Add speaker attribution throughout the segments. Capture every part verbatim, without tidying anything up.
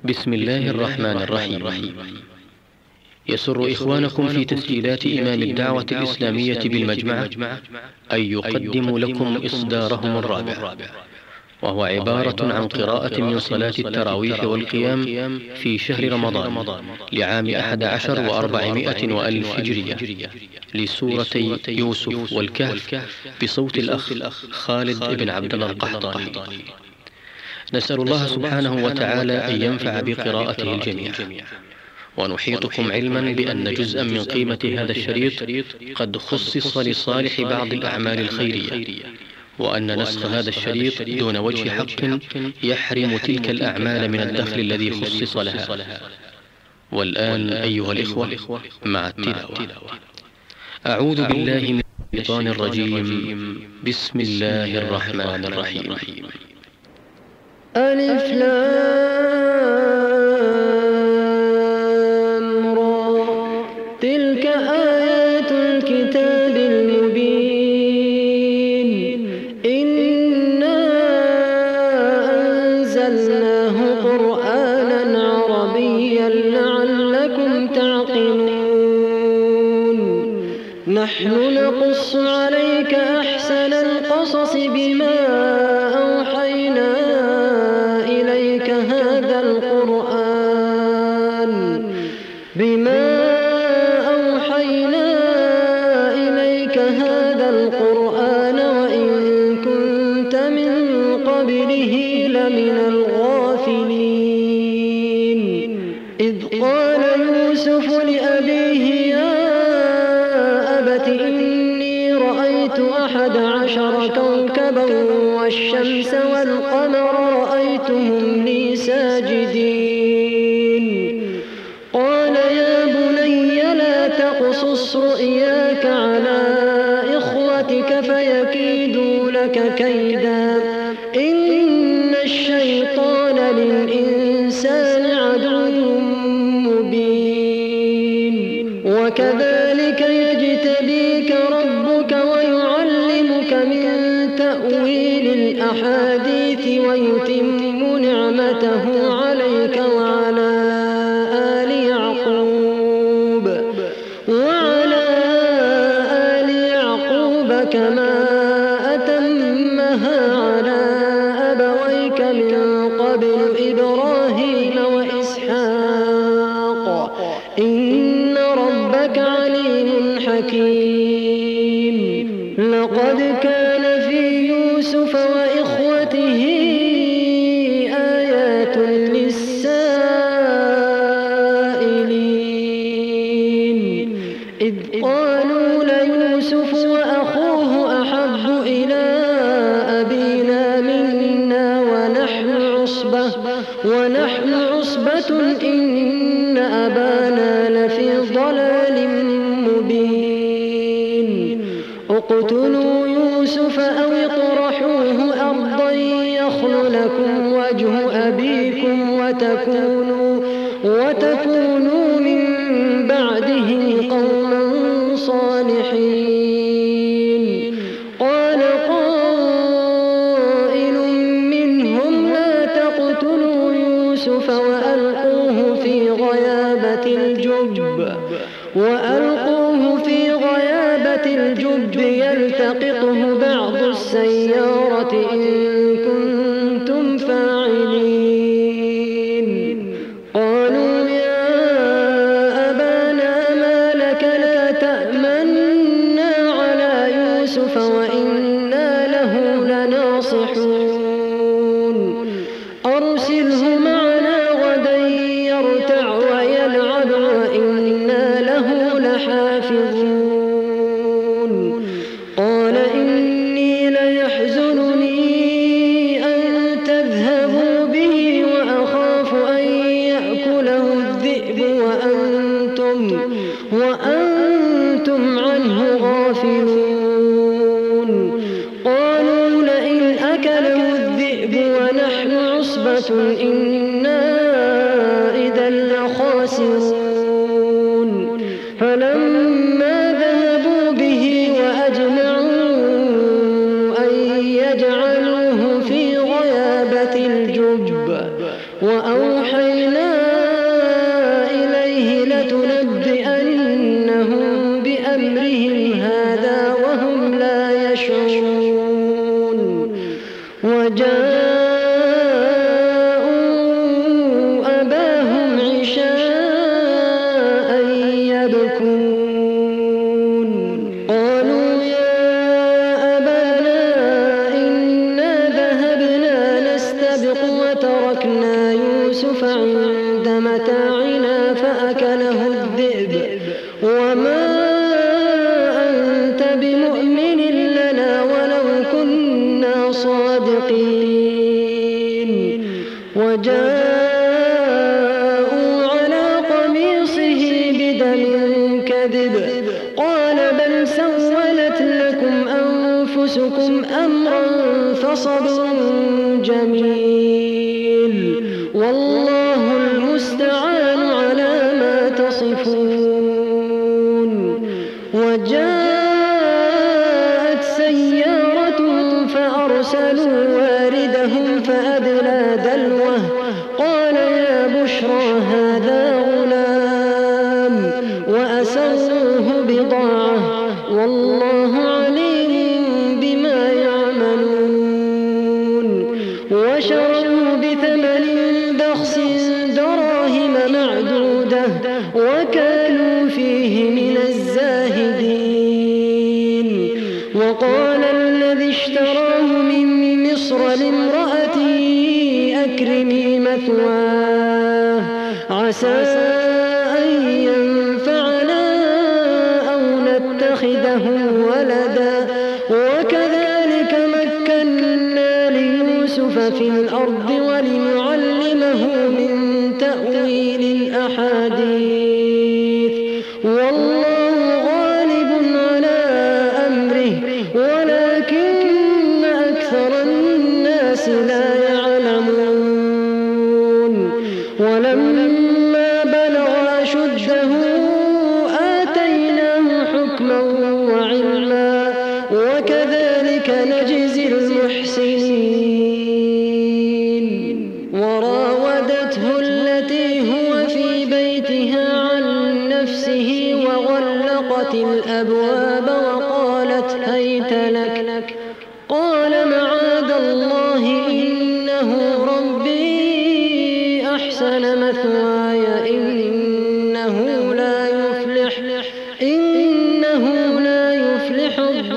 Speaker 1: بسم الله الرحمن الرحيم. يسر إخوانكم في تسجيلات إمام الدعوة الإسلامية بالمجمعة أن يقدموا لكم إصدارهم الرابع، وهو عبارة عن قراءة من صلاة التراويح والقيام في شهر رمضان لعام أحد عشر وأربعمائة وألف هجرية لسورتي يوسف والكهف بصوت الأخ خالد بن عبد الله القحطاني. نسأل الله سبحانه وتعالى أن ينفع بقراءته الجميع، ونحيطكم علما بأن جزءا من قيمة هذا الشريط قد خصص لصالح بعض الأعمال الخيرية، وأن نسخ هذا الشريط دون وجه حق يحرم تلك الأعمال من الدخل الذي خصص لها. والآن أيها الإخوة مع التلاوة. أعوذ بالله من الشيطان الرجيم. بسم الله الرحمن الرحيم.
Speaker 2: ألف لام را، تلك آيات الكتاب المبين، إنا أنزلناه قرآنا عربيا لعلكم تعقلون. نحن نقص عليك أحسن القصص بما أوحينا إليك هذا القرآن بما أوحينا إليك هذا القرآن وإن كنت من قبله لمن الغافلين. إذ قال يوسف لأبيه يا أبت إني رأيت أحد عشر كوكبا والشمس والقمر رأيتهم لي ساجدين. قال يا بني لا تقصص رؤياك على إخوتك فيكيدوا لك كيدا، إن الشيطان للإنسان عدو مبين. وكذلك يجتبيك ربك ويعلمك من تأويل الأحاديث ويتم نعمته عليك وعلى آل يعقوب وعلى آل يعقوب كما أتمها على أبويك من قبل إبراهيم وإسحاق، إن ربك عليم حكيم. لقد كان في يوسف وإخوته آيات للسائلين، إذ قالوا ليوسف وأخوه أحب إلى أبينا منا ونحن عصبة ونحن عصبة إن أبانا لفي ضلال مبين. اقتلوا يوسف أو اطرحوه أرضا يخل لكم وجه أبيكم وتكونوا, وتكونوا من بعده قوما صالحين. قال قائل منهم لا تقتلوا يوسف وألقوه في غيابة الجب وألقوه في غيابة الجب يلتقطه بعض السيارة إن كنتم فاعلين. قالوا يا أبانا ما لك لا تأمنا على يوسف وإنا له لناصحون. أرسله معنا غدا يرتع ويلعب وإنا له لحافظون. قال إني ليحزنني أن تذهبوا به وأخاف أن يأكله الذئب وأنتم, وأنتم عنه غافلون. قالوا لئن أكله الذئب ونحن عصبة إنا إذا لخاسرون. فلما ذهبوا به وأجمعوا أن يجعلوه في غيابة الجب وأوحينا إليه لتنبئنهم بأمرهم هذا وهم لا يشعرون وجاءوا أباهم عشاء يبكون قالوا يا أبانا إنا ذهبنا نستبق وتركنا يوسف عند متاعنا فأكله الذئب وما أنت بمؤمن لنا ولو كنا صادقين وجاءوا على قميصه بدم كذب قال بل سولت لكم أنفسكم أمرا فصبر جميل والله المستعان على ما تصفون وجاءت سيارة فأرسلوا واردهم فأدلى دلوه قال يا بشرى هذا غلام وأسروه بضاعة والله عليم بما يعملون وشروا بثمن بخس دراهم معدودة وكانوا فيه من الزاهدين وقال الذي اشتراه من مصر لامرأته أكرمي مثواه عسى أن ينفعنا أو نتخذه ولدا وكذلك مكنا ليوسف في الأرض ولنعلمه من تأويل الأحاديث والله غالب على أمره ولكن أكثر الناس لا يعلمون ولما بلغ أشده آتيناه حكما وعلما وكذلك نجزي المحسنين وراودته التي هو في بيتها عن نفسه وغلقت الأبواب وقالت هيت لك قال معاذ الله إنه ربي أحسن مثواي إنه لا يفلح إنه لا يفلح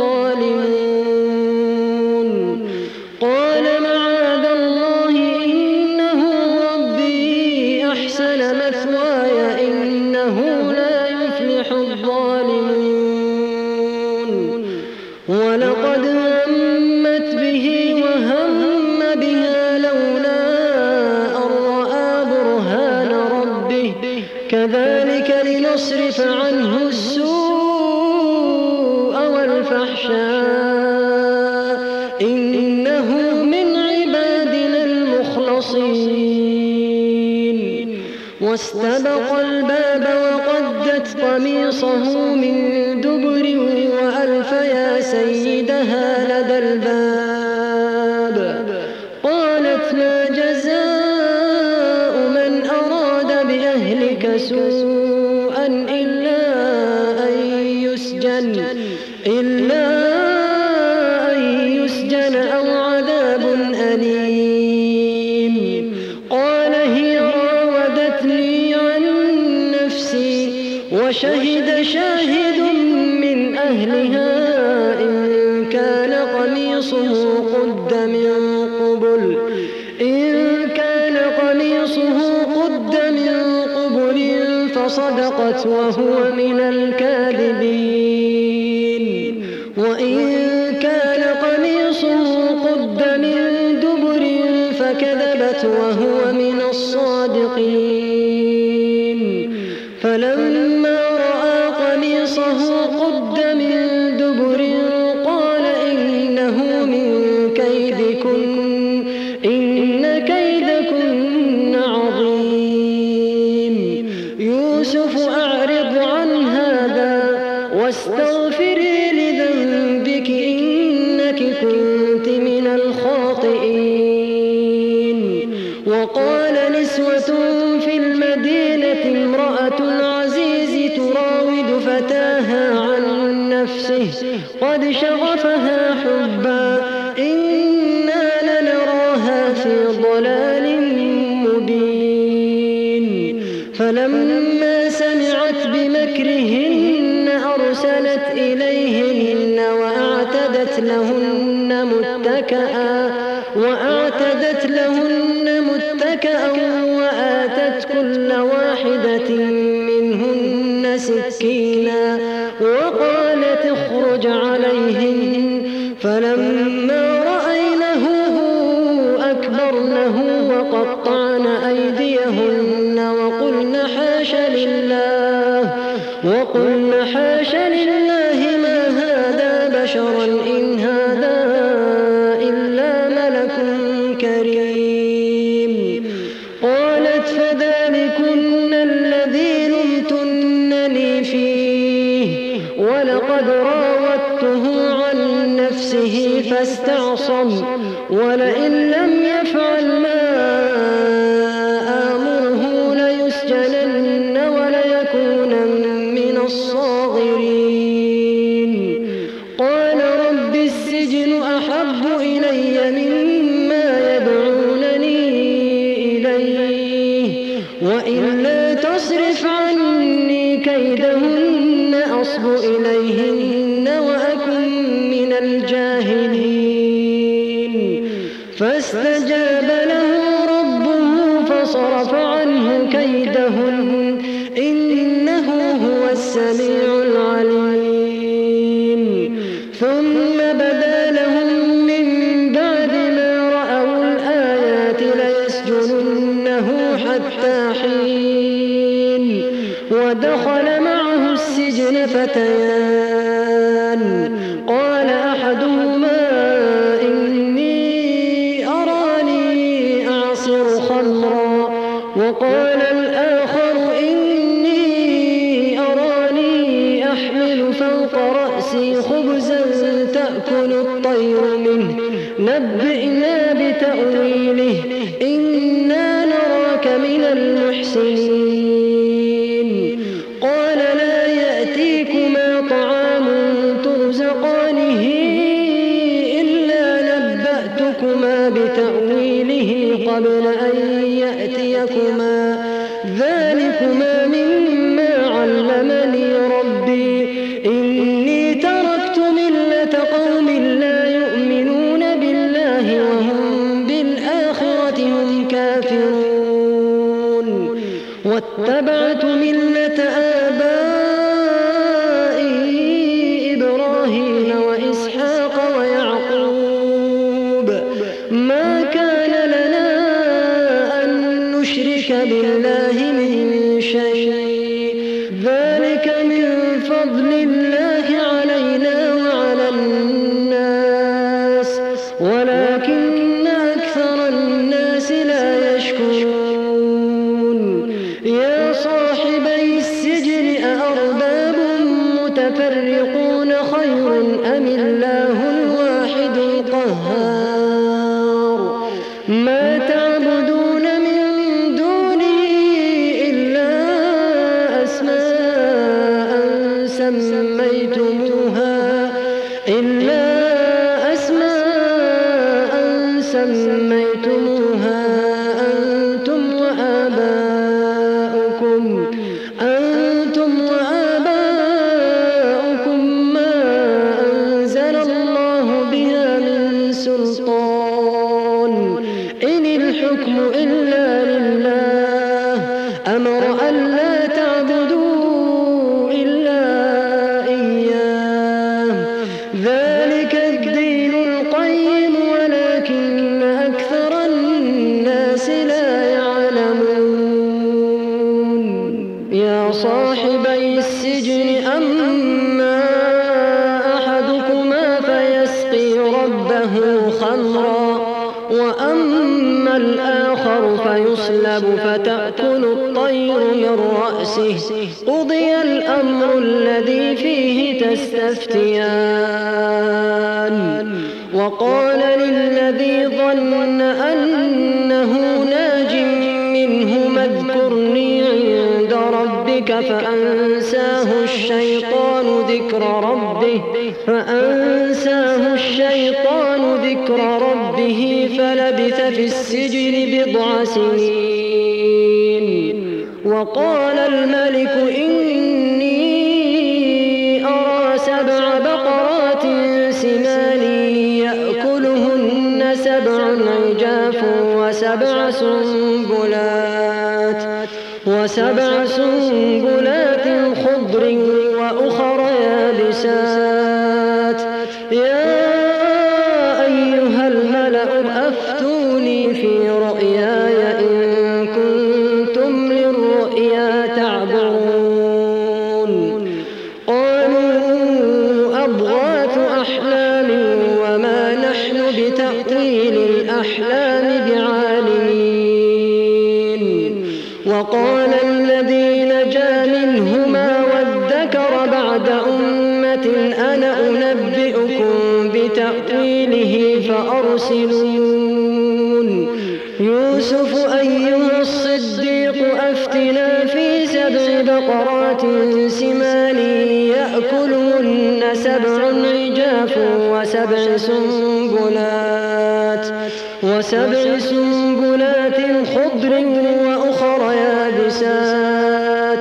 Speaker 2: الظالمون قال معاذ الله إنه ربي أحسن مثواي إنه لا يفلح الظالمون ولقد همت به وهم بها لولا أن رأى برهان ربه كذلك لنصرف عنه السوء والفحشاء إنه من عبادنا المخلصين واستبق الباب وقدت قميصه من دبر وألف يا سيدها لدى الباب قالت ما جزاء من أراد بأهلك سوءا إلا أن يسجن إلا أن يسجن أو عذاب أليم قال هي راودتني عن نفسي وشهد شاهد من أهلها إن كان قميصه قد من قبل إن كان قميصه قد من قبل فصدقت وهو من الكاذبين وإن كان قميصه قد من دبر فكذبت وهو من الصادقين فلما رأى قميصه قد من دبر قال إنه من كيدكن إن كيدكن عظيم يوسف أعرض عن هذا واستغفري لذنبك إنك كنت من الخاطئين وقال نسوة في المدينة امرأة العزيز تراود فتاها عن نفسه قد شغفها حبا إنا لنراها في ضلال مبين فلما سمعت بمكرهن أرسلت إليهن وأعتدت لهن متكئا وأعتدت لهن متكئا وآتت كل واحدة منهن سكينا وقالت اخرج عليهن فلما رأينه أكبرنه وقطعن أيديهن وقلن حاش لله وقلن حاش لله ما هذا بشرا إن هذا إلا ملك كريم قالت فذلكن الذي لمتنني فيه ولقد راودته عن نفسه فاستعصم ولئن لم يفعل ما آمره ليسجنن وليكونن من الصاغرين قال رب السجن أحب إلي مما يدعونني إليه وإلا تصرف عني كيدهن أصب إليهن وأكن من الجاهلين فاستجاب له ربه فصرف عنه كيدهن إنه هو السميع العليم ثم بدا لهم من بعد ما رأوا الآيات ليسجننه حتى حين ودخل معه السجن فتيان قال أحدهما إني أراني أعصر خمرا وقال الآخر إني أراني أحمل فوق رأسي خبزا تأكل الطير منه نبئنا بتأويله إنا نراك من المحسنين قال لا يأتيكما طعام ترزقانه إلا نبأتكما بتأويله قبل أن يأتيكما ذلكما مما علمني ربي إني تركت ملة قوم لا يؤمنون بالله وهم بالآخرة هم كافرون واتبعت ملة آبائي إبراهيم وإسحاق ويعقوب ما كان لنا أن نشرك بالله من شيء ذلك من فضل الله علينا وعلى الناس ولكن أكثر الناس لا يشكرون يا صاحبي السجن أأرباب متفرقون خير أم الله الواحد القهار ما تعبدون من دونه إلا أسماء سميتموها إلا أسماء سميتموها أنتم وآباؤكم أنتم وآباؤكم ما أنزل الله بها من سلطان إن الحكم إلا لله أمر ألا تعبدوا إلا إياه ذلك الدين القيم ولكن أكثر الناس لا يعلمون يا صاحبي السجن أما أحدكما فيسقي ربه خمرا وأما الآخر فيصلب فتأكل الطير من رأسه قضي الأمر الذي فيه تستفتيان وقال للذي ظن أنه ناج منه ربك فأنساه الشيطان ذكر ربه فأنساه الشيطان ذكر ربه فلبث في السجن بضع سنين. وقال الملك إني أرى سبع بقرات سمان يأكلهن سبع عجاف وسبع سنبلات وسبع سنبلات خضر وأخر يابسات. يا أيها الملأ أفتوني في رؤياي إن كنتم للرؤيا تعبرون. قالوا أضغاث أحلام وما نحن بتأويل الأحلام بعالمين. وقال الذي نجا منهما وادكر بعد أمة أنا أنبئكم بتأويله فأرسلون. يوسف أيها الصديق أفتنا في سبع بقرات سمان يأكلهن سبع عجاف وسبع سنبلات وسبع سنبلات خضر وأخر يابسات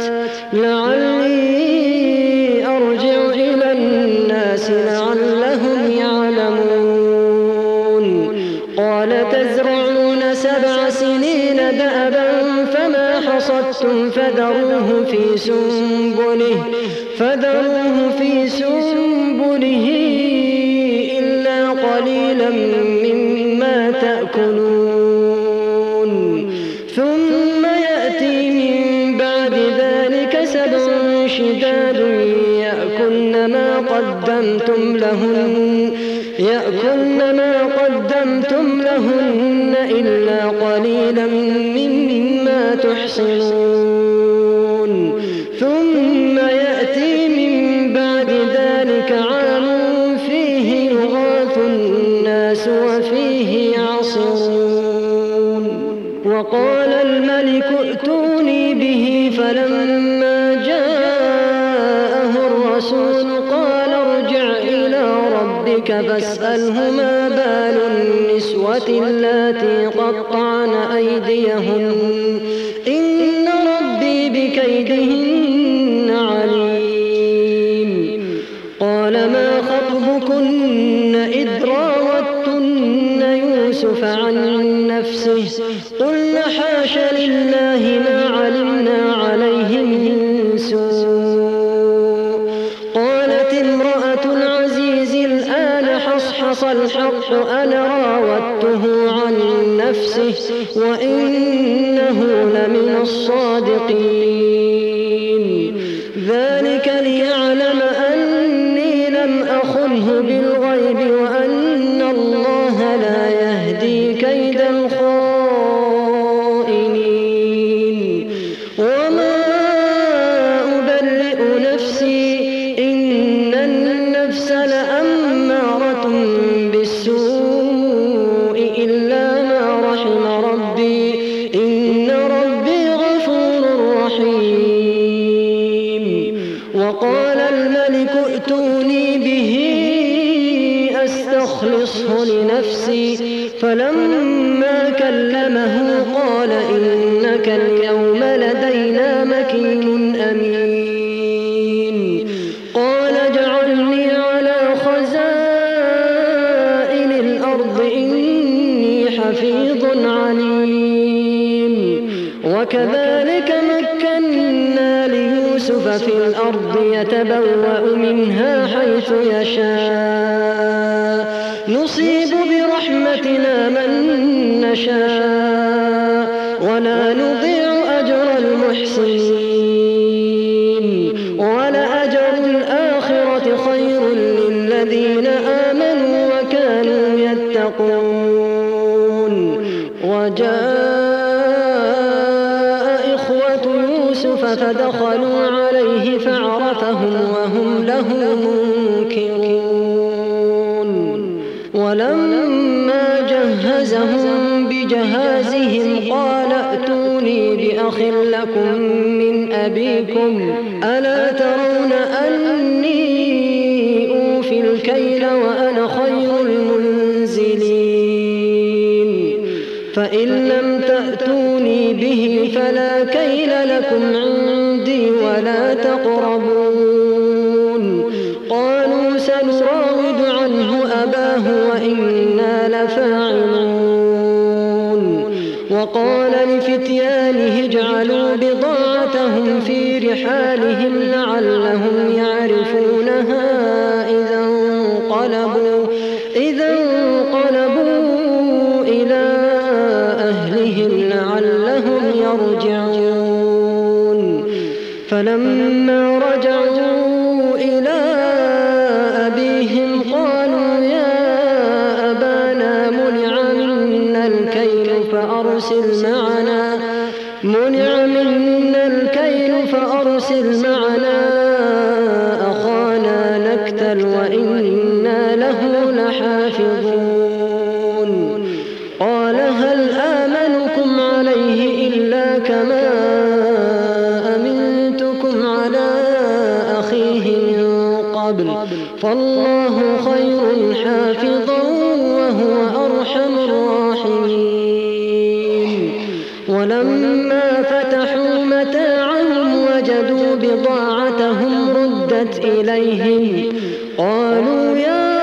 Speaker 2: لعلي أرجع إلى الناس لعلهم يعلمون. قال تزرعون سبع سنين دأبا فما حصدتم فذروه في سنبله فذروه في سنبله إلا قليلا مما تأكلون. ثم يأتي من بعد ذلك سبع شداد يأكلن ما قدمتم لهن يأكلن ما قدمتم لهن إلا قليلا مما تحصنون. ثم يأتي من بعد ذلك عام فيه يغاث الناس وفيه يعصرون. وقال الملك ائتوني به فلما جاءه الرسول قال ارجع إلى ربك فاسأله ما بال النسوة اللاتي قطعن أيديهن إن ربي بكيدهن عليم. قال ما خطبكن إذ راوتن يوسف عن نفسه قلن حاش لله ما علمنا عليه من سوء. قالت امرأة العزيز الآن حصحص الحق أنا راودته عن نفسه وإنه لمن الصادقين. ذلك ليعلم أني لم أخنه بالغيب وأن الله لا يهدي كيد الخائنين. وما أبرئ نفسي إن النفس لأمارة بالسوء إلا ما رحم ربي إن ربي غفور رحيم. وقال الملك ائتوني به أستخلصه لنفسي فلما كلمه قال إنك اليوم لدينا مكين أمين. قال اجعلني على خزائن الأرض إني حفيظ عليم. وكذلك مكنا ليوسف في الأرض يتبوأ منها حيث يشاء نصيب برحمتنا من نشاء ولا نضيع أجر المحسنين. ولأجر الآخرة خير للذين آمنوا وكانوا يتقون. وجاء إخوة يوسف فدخلوا عليه فعرفهم وهم له منكرون. ولما جهزهم بجهازهم قال ائتوني بأخ لكم من أبيكم ألا ترون أني أوفي الكيل وأنا خير المنزلين فإن لم تأتوني به فلا كيل لكم عندي ولا تقربون قالوا سنراود عنه أباه وإنا لفاعلون وقال لفتيانه اجعلوا بضاعتهم في رحالهم لعلهم يعرفونها إذا انقلبوا, إذا انقلبوا إلى أهلهم لعلهم يرجعون فلما رجعوا إلى أبيهم قالوا يا أبانا منع منا الكيل فأرسل معنا منع منا الكيل فأرسل معنا أخانا نكتل وإنا له لحافظون قال هل آمنكم عليه إلا كما أمنتكم على أخيه من قبل فالله خير حافظا وهو أرحم الراحمين ولما فتحوا متاعهم وجدوا بضاعتهم ردت إليهم قالوا يا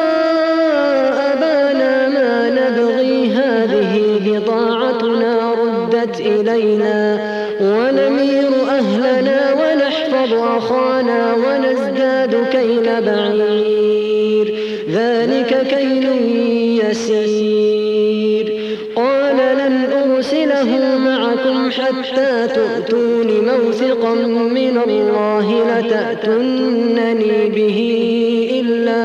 Speaker 2: أبانا ما نبغي هذه بضاعتنا ردت إلينا ونمير أهلنا ونحفظ أخانا ونزداد كيل بعير ذلك كيل يسير قال لن أرسله معكم حتى تؤتون موثقا من الله لتأتونني به إلا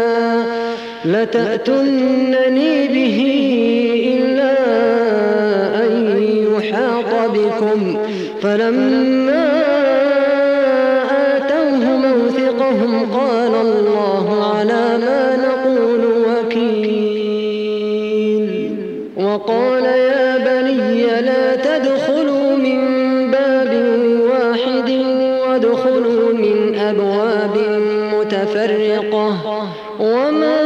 Speaker 2: لتأتونني به إلا أن يحاط بكم فلما آتوه موثقهم قال الله على ما نقول وكيل وقال يا بني لا تدخلوا من باب واحد وادخلوا من أبواب متفرقة وما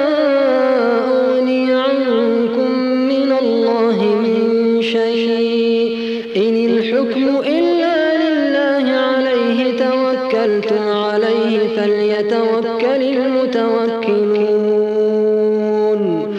Speaker 2: أغني عنكم من الله من شيء إن الحكم إلا لله عليه توكلت عليه فليتوكل المتوكلون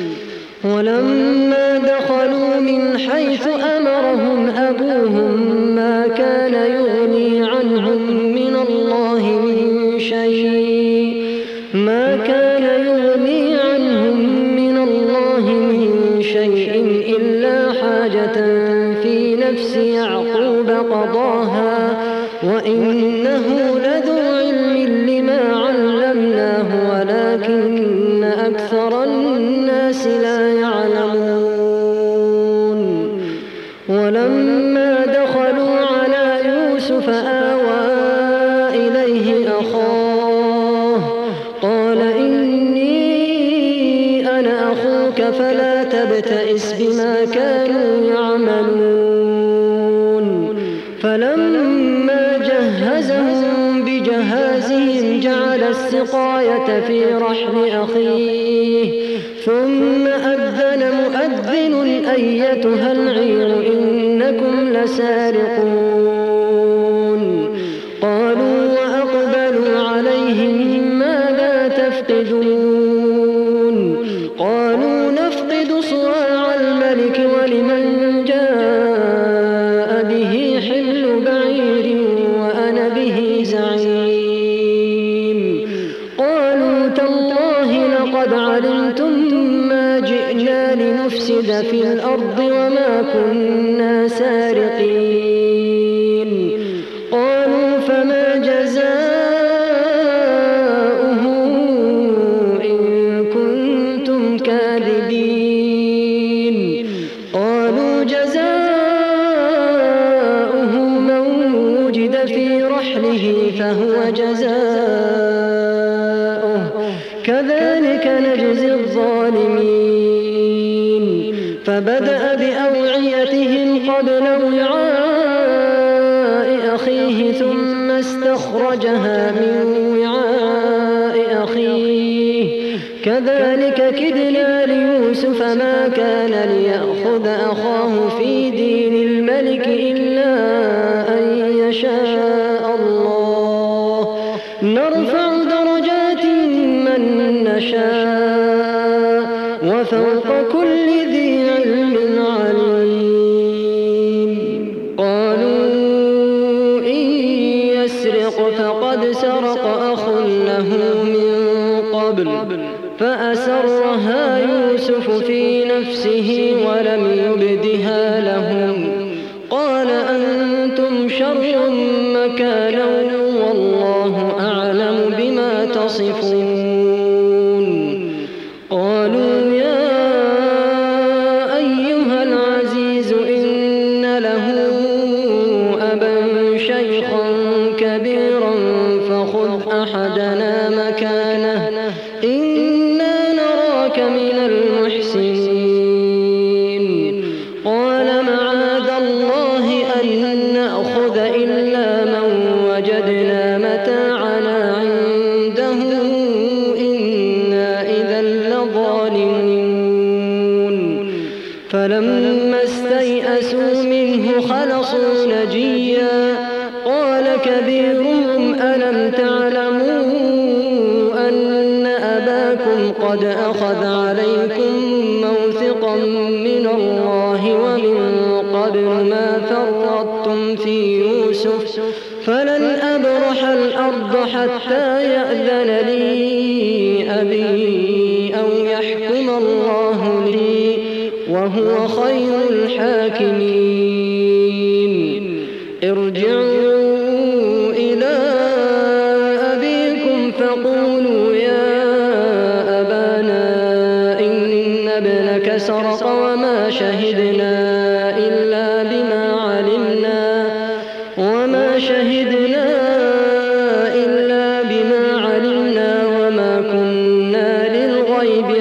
Speaker 2: ولما دخلوا من حيث أمرهم أبوهم ما كان يغني عنهم من الله من شيء ما كان يغني عنهم من الله من شيء إلا حاجة في نفس يعقوب قضاها وإنه لذو علم لما علمناه ولكن أكثر الناس لا يعلمون ولما دخلوا على يوسف آوى إليه أخاه قال إني أنا أخوك فلا تبتئس بما كانوا يعملون فلما جهزهم بجهازهم جعل السقاية في رحل أخيه ثم أذن مؤذن أيتها العير إنكم لسارقون قالوا وأقبلوا عليهم ماذا تفقدون قالوا نفقد صواع الملك ولمن جاء به حمل بعير وأنا به زعيم قالوا تالله لقد علمتم ما جئنا لنفسد في الأرض وما كنا سارقين قالوا فما جزاؤه إن كنتم كاذبين قالوا جزاؤه من وجد في رحله فهو جزاؤه كذلك نجزي الظالمين فبدأ بأوعيتهم قبل وعاء أخيه ثم استخرجها من وعاء أخيه كذلك كدنا ليوسف ما كان ليأخذ أخاه في دين الملك إلا أن يشاء الله نرفع درجات من نشاء وفوق كل ذي علم عليم. قالوا إن يسرق فقد سرق أخ له من قبل فأسرها يوسف في نفسه ولم يبدها لهم قال أنتم شر مكانا والله أعلم بما تصفون. قالوا يا أيها العزيز إن له أبا شيخا كبيرا فخذ أحدنا مكانه إنا نراك من المحسنين. قال معاذ الله أن نأخذ إلا من وجدنا متاعنا عنده إنا إذا لظالمون. فلما استيئسوا منه خلصوا نجيا قال كبيرهم ألم تعلموا أن أباكم قد أخذ عليكم موثقا من الله ومن قبل ما فرطتم في يوسف فلن أبرح الأرض حتى يأذن لي أبي أو يحكم الله لي وهو خير الحاكمين. ارجعوا إلى أبيكم فقولوا يا أبانا إن ابنك سرق وما شهدنا إلا بما علمنا وما شهدنا إلا بما علمنا وما كنا للغيب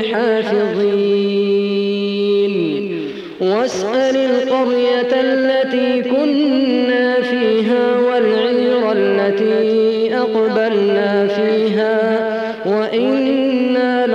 Speaker 2: حافظين. واسأل القرية التي كنا فيها والعير التي أقبلنا فيها وإنا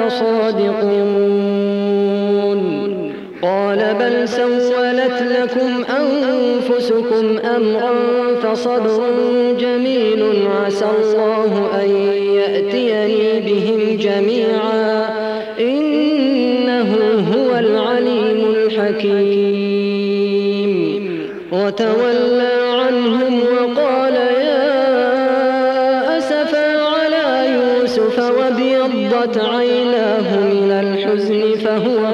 Speaker 2: لصادقون. قال بل سولت لكم أنفسكم أمرا فصبر جميل عسى الله أن يأتيني بهم جميعا إنه هو العليم الحكيم. وتولى عنهم وقال يا أسفا على يوسف وابيضت عيناه من الحزن فهو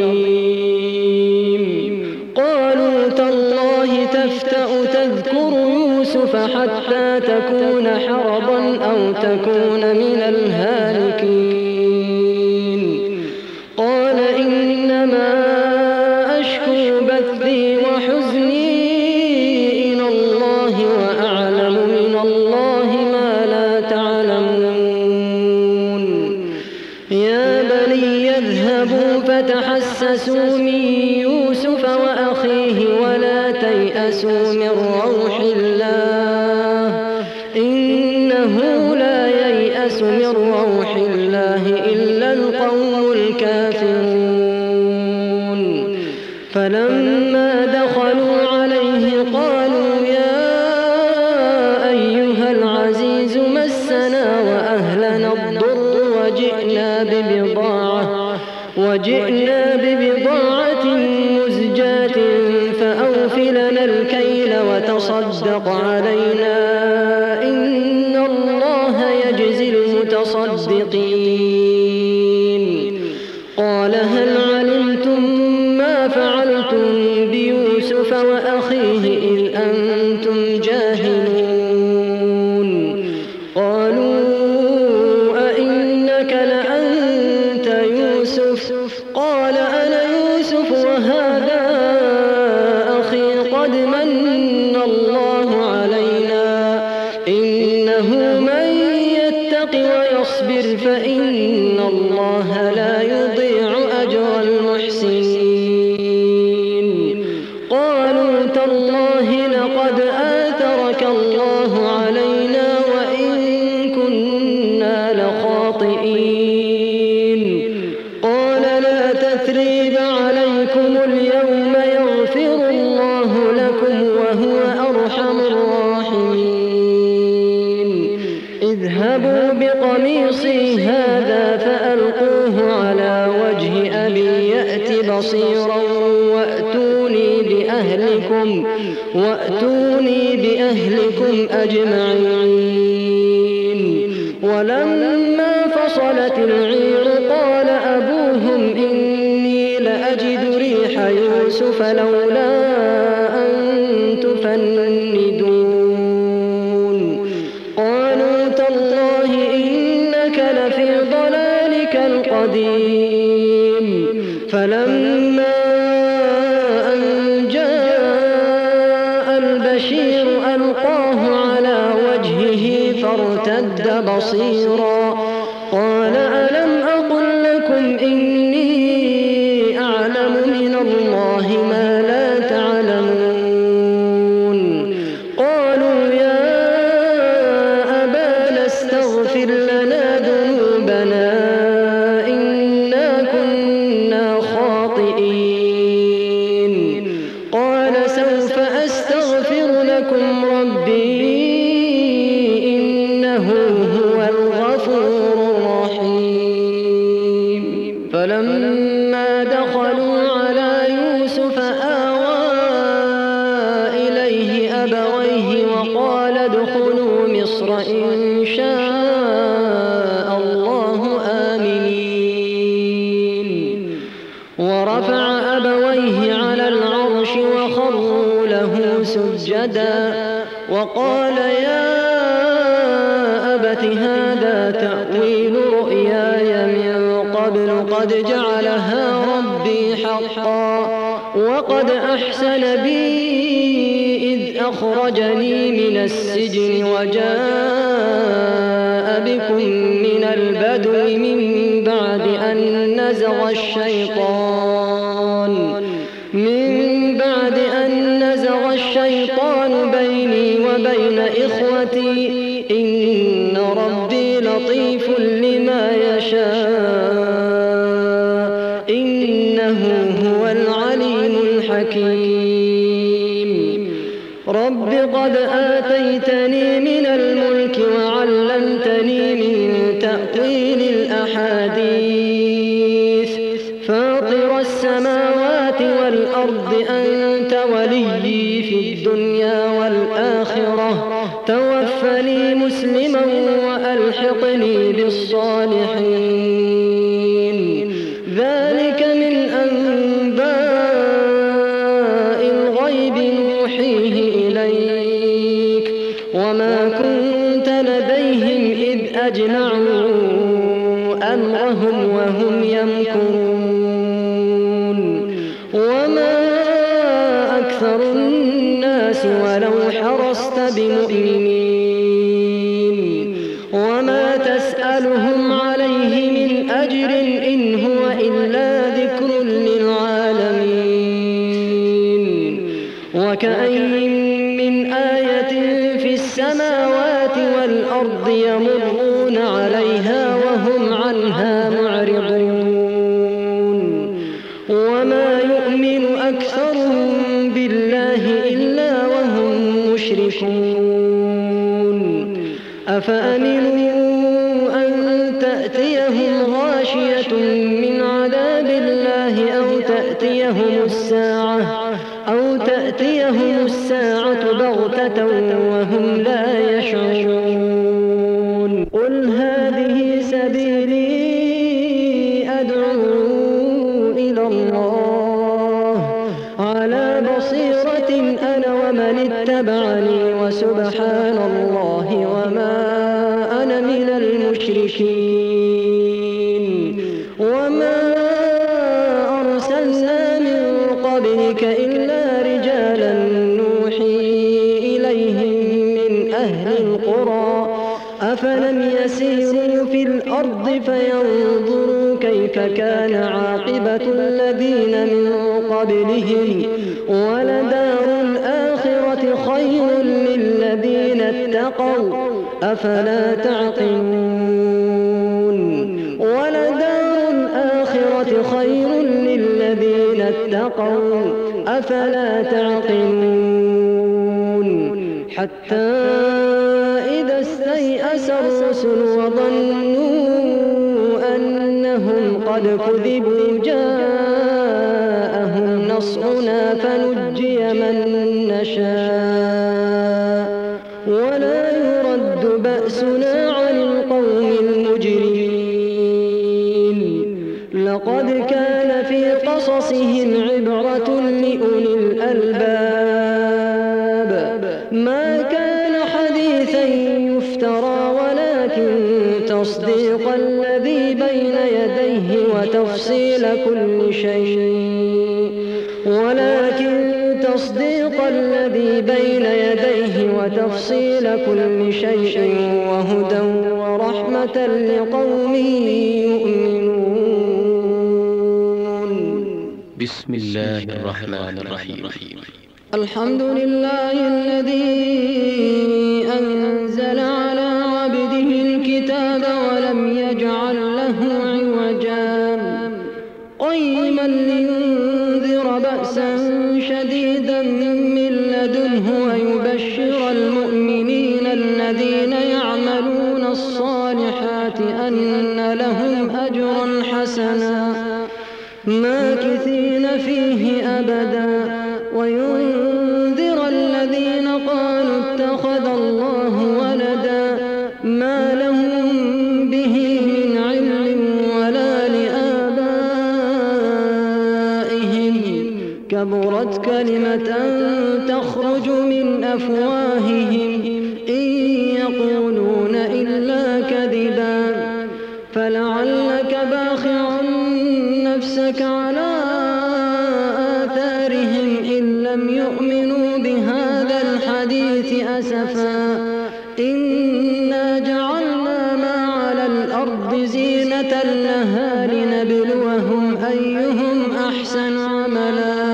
Speaker 2: كظيم. قالوا تالله تفتأ تذكر يوسف حتى تكون حرضا أو تكون من الهالكين. قال إنما أشكو بثي وحزني إلى الله وأعلم من الله ما لا تعلمون. يا بني اذهبوا فتحسسوا من يوسف وأخيه ولا تيأسوا من روح الله إنه لا ييأس من روح الله إلا القوم الكافرون. فلما دخلوا عليه قالوا يا أيها العزيز مسنا وأهلنا الضر وجئنا ببضاعة وجئنا ببضاعة مزجاة فأوف لنا الكيل وتصدق علينا إن الله يجزي المتصدقين. قال هل علمتم ما فعلتم بيوسف وأخيه إذ أنتم جاهلون؟ قالوا أئنك لأنت يوسف؟ قال أنا يوسف وهذا أخي قد من الله علينا إنه من يتق ويصبر فإن الله لا يضيع أجر المحسنين. قالوا تالله لقد آثرك الله علينا وإن كنا لخاطئين. قال لا تثريب عليكم اليوم يغفر الله لكم وهو أرحم الراحمين. اذهبوا بقميصي هذا فألقوه على وجه أبي يأت بصيرا وأتوني بأهلكم وأتوني بأهلكم أجمعين. ولما فصلت العير قال أبوهم إني لأجد ريح يوسف لولا أن تفندون. قالوا تالله إنك لفي ضلالك القديم. فلما أن جاء البشير ألقاه على وجهه فارتد بصيرا. قال ألم أقل لكم إني أعلم من الله ما لا تعلمون. قالوا يا أبانا استغفر لنا ذنوبنا إنا كنا خاطئين. قال سوف أستغفر لكم ربي إنه هو الغفور الرحيم. فلما دخلوا على يوسف آوى إليه أبويه وقال ادخلوا مصر إن شاء الله آمنين. ورفع أبويه على العرش وخروا له سجدا وقال يا أبت هذا تأويل رؤياي من قبل قد جعلها ربي حقا وقد أحسن بي إذ أخرجني من السجن وجاء بكم من البدو من بعد أن نزغ الشيطان من بعد أن نزغ الشيطان بيني وبين إخوتي إن ربي لطيف لما يشاء إنه هو العليم الحكيم. رب قد آتيتني من الملك وعلمتني من تأويل الأحاديث فاطر السماوات والأرض أنت وليي في الدنيا والآخرة توفني مسلما وألحقني بالصالحين. ذلك من أنباء الغيب نوحيه إليك وما كنت لديهم إذ أجمعوا أمرهم وهم يمكرون. وما أكثر الناس ولو حرصت بمؤمنين وما تسألهم عليه من أجر إن هو إلا ذكر للعالمين. وكأين من آية في السماوات والأرض يمرون عليها وهم عنها معرضون. وما يؤمن أكثرهم بالله إلا وهم مشركون. أفأمنوا أن تأتيهم غاشية من عذاب الله أو تأتيهم الساعة أو تأتيهم الساعة بغتة وهم لا يشعرون. قل هذه سبيلي أدعو إلى الله على بصيرة أنا ومن اتبعني وسبحان الله وما أنا من المشركين. وما أرسلنا من قبلك إلا رجالا نوحي إليهم من أهل القرى أفلم يسيروا في الأرض فينظروا كيف كان عاقبة الذين من قبلهم ولدار الآخرة خير للذين اتقوا أفلا تعقلون ولدار الآخرة خير للذين اتقوا أفلا تعقلون حتى إذا استيأس الرسل وظنوا أنهم قد كذبوا جاءهم نصرنا فنجي من نشاء ولا يرد بأسنا عن القوم المجرمين لقد كان في قصصهم عبرة لأولي الألباب ما كان حديثا يفترى ولكن تصديق الذي بين يديه وتفصيل كل شيء ولكن تصديق الذي بين يديه وتفصيل كل شيء وهدى ورحمة لقوم يؤمنون.
Speaker 1: بسم الله الرحمن الرحيم.
Speaker 2: الحمد لله الذي أنزل على عبده الكتاب ولم يجعل له عوجا قيما لينذر بأسا شديدا من لدنه ويبشر المؤمنين الذين يعملون الصالحات أن لهم أجرا حسنا ماكثين فيه أبدا وينذر الذين قالوا اتخذ الله ولدا ما لهم به من علم ولا لآبائهم كبرت كلمة تخرج من أفواههم إن يقولون إلا كذبا فلعلك باخع نفسك على آثارهم إن لم يؤمنوا بهذا الحديث أسفا إنا جعلنا ما على الأرض زينة لها لنبلوهم أيهم أحسن عملا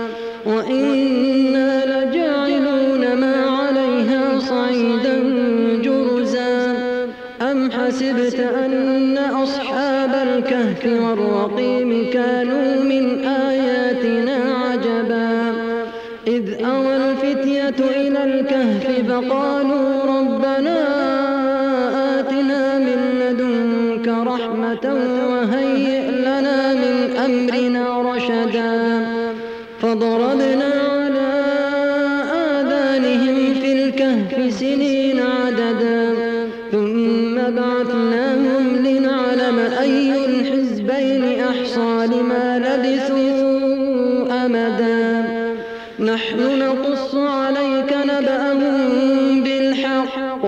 Speaker 2: وإنا لجاعلون ما عليها صعيدا جرزا أم حسبت أن أصحاب الكهف والرقيم كانوا من آياتنا عجبا إذ أوى الفتية إلى الكهف فقالوا ربنا آتنا من لدنك رحمة وهيئ لنا من أمرنا رشدا فضربنا على آذانهم في الكهف سنين عددا ثم بعثناهم لنعلم أي الحزبين أحصى لما لبثوا أمدا نحن نقص عليك نبأهم بالحق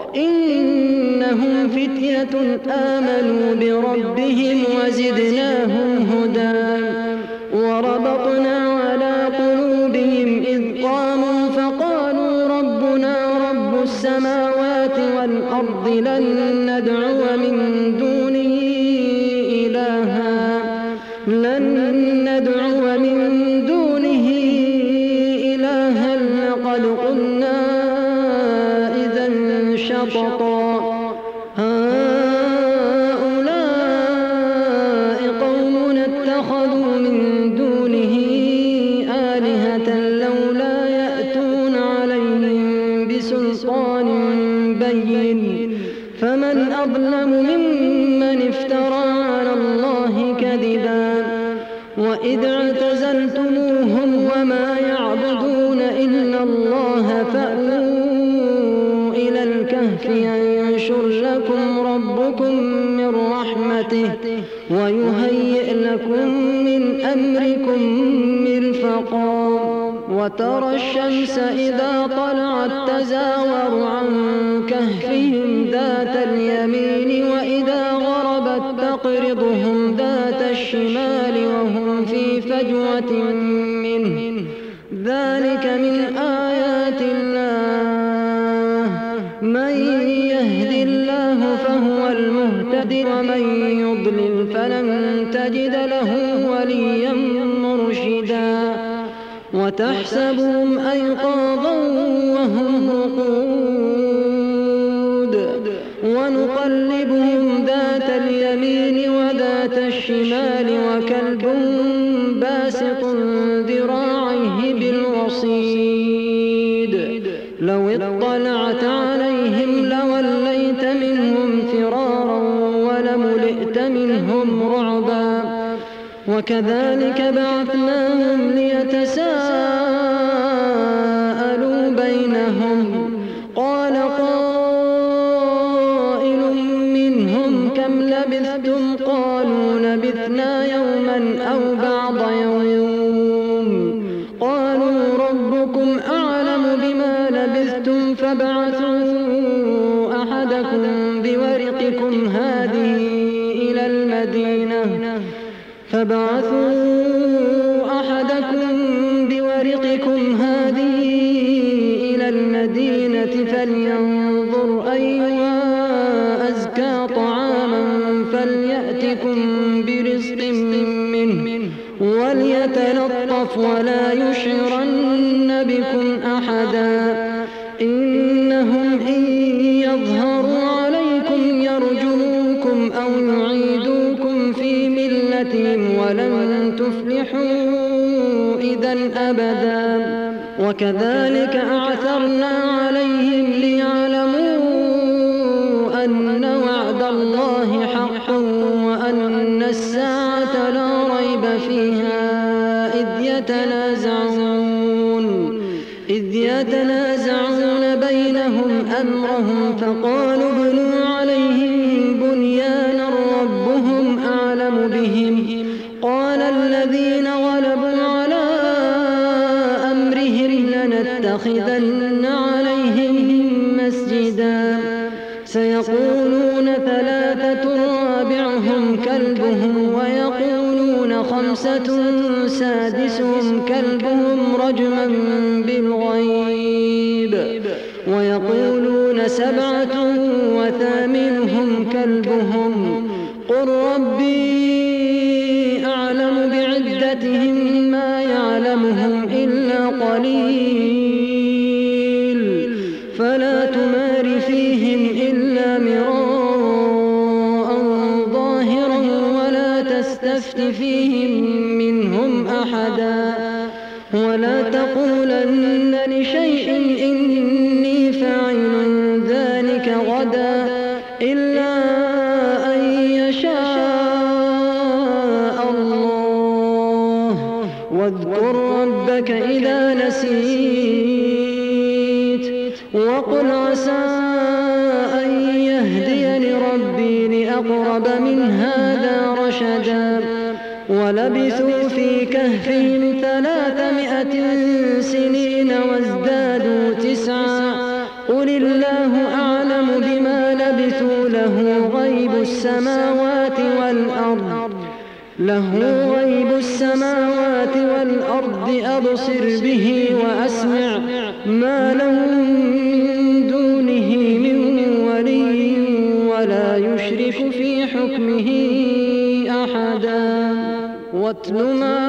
Speaker 2: إنهم فتية آمنوا بربهم وزدناهم هدى وربطنا على قلوبهم إذ قاموا فقالوا ربنا رب السماوات والأرض لن ندعو من دونه إلها لن ندعو من دونه إلها لقد قلنا إذا شططا هؤلاء قومنا اتخذوا من دونه آلهة لولا يأتون عليهم بسلطان بين فمن أظلم ممن افترى على الله كذبا وإذ اعتزلتموهم وما يعبدون إلا الله فأووا إلى الكهف ينشر لكم ربكم من رحمته ويهيئ لكم من أمركم مرفقا وترى الشمس إذا طلعت تزاور عن كهفهم ذات اليمين وإذا غربت تقرضهم ذات الشمال وهم في فجوة منه ذلك من آيات الله من يهد الله فهو المهتد ومن يضلل فلن تجد له وليا مرشدا وتحسبهم أيقاظا وهم رقود الشمال وكلب باسط ذراعيه بالوصيد لو اطلعت عليهم لوليت منهم فرارا ولملئت منهم رعبا وكذلك بعثناهم ليتساءلوا بينهم قال قائل منهم كم لبثتم قالوا لبثنا يوما أو بعض يوم قالوا ربكم أعلم بما لبثتم فابعثوا أحدكم بورقكم هذه إلى المدينة فابعثوا أحدكم بورقكم هذه إلى المدينة فلينظر أيها أزكى طعاما فليأتكم برزق منه وليتلطف ولا يشعرن بكم أحدا إنهم إن يظهروا عليكم يرجموكم أو يعيدوكم في ملتهم ولن تفلحوا إذا أبدا وكذلك أعثرنا عليهم ليعلموا أن وعد الله حق وأن الساعة لا ريب فيها إذ يتنازعون إذ يتنازعون بينهم أمرهم فقالوا ابنوا عليهم بنيانا ربهم أعلم بهم قال الذين غلبوا على أمرهم لنتخذن عليهم مسجدا سيقولون ثلاثة رابعهم كلبهم ويقولون خمسة سادسهم كلبهم رجما بالغيب ويقولون سبعة وثامنهم كلبهم قل ربي أعلم بعدتهم ما يعلمهم إلا قليل فلا تمار فيهم إلا مراء ظاهرا ولا تستفت فيهم منهم أحدا ولا تقولن لشيء إني فاعل ذلك غدا إلا أن يشاء الله واذكر ربك إذا نسيت وقل عسى أن يهديني ربي لأقرب من هذا رشدا ولبثوا في كهفهم ثلاثمائة سنين وازدادوا تسعا قل الله أعلم بما لبثوا له غيب السماوات والأرض له غيب السماوات والأرض أبصر به وأسمع ما لهم من دونه من ولي ولا يشرك في حكمه أحدا واتل ما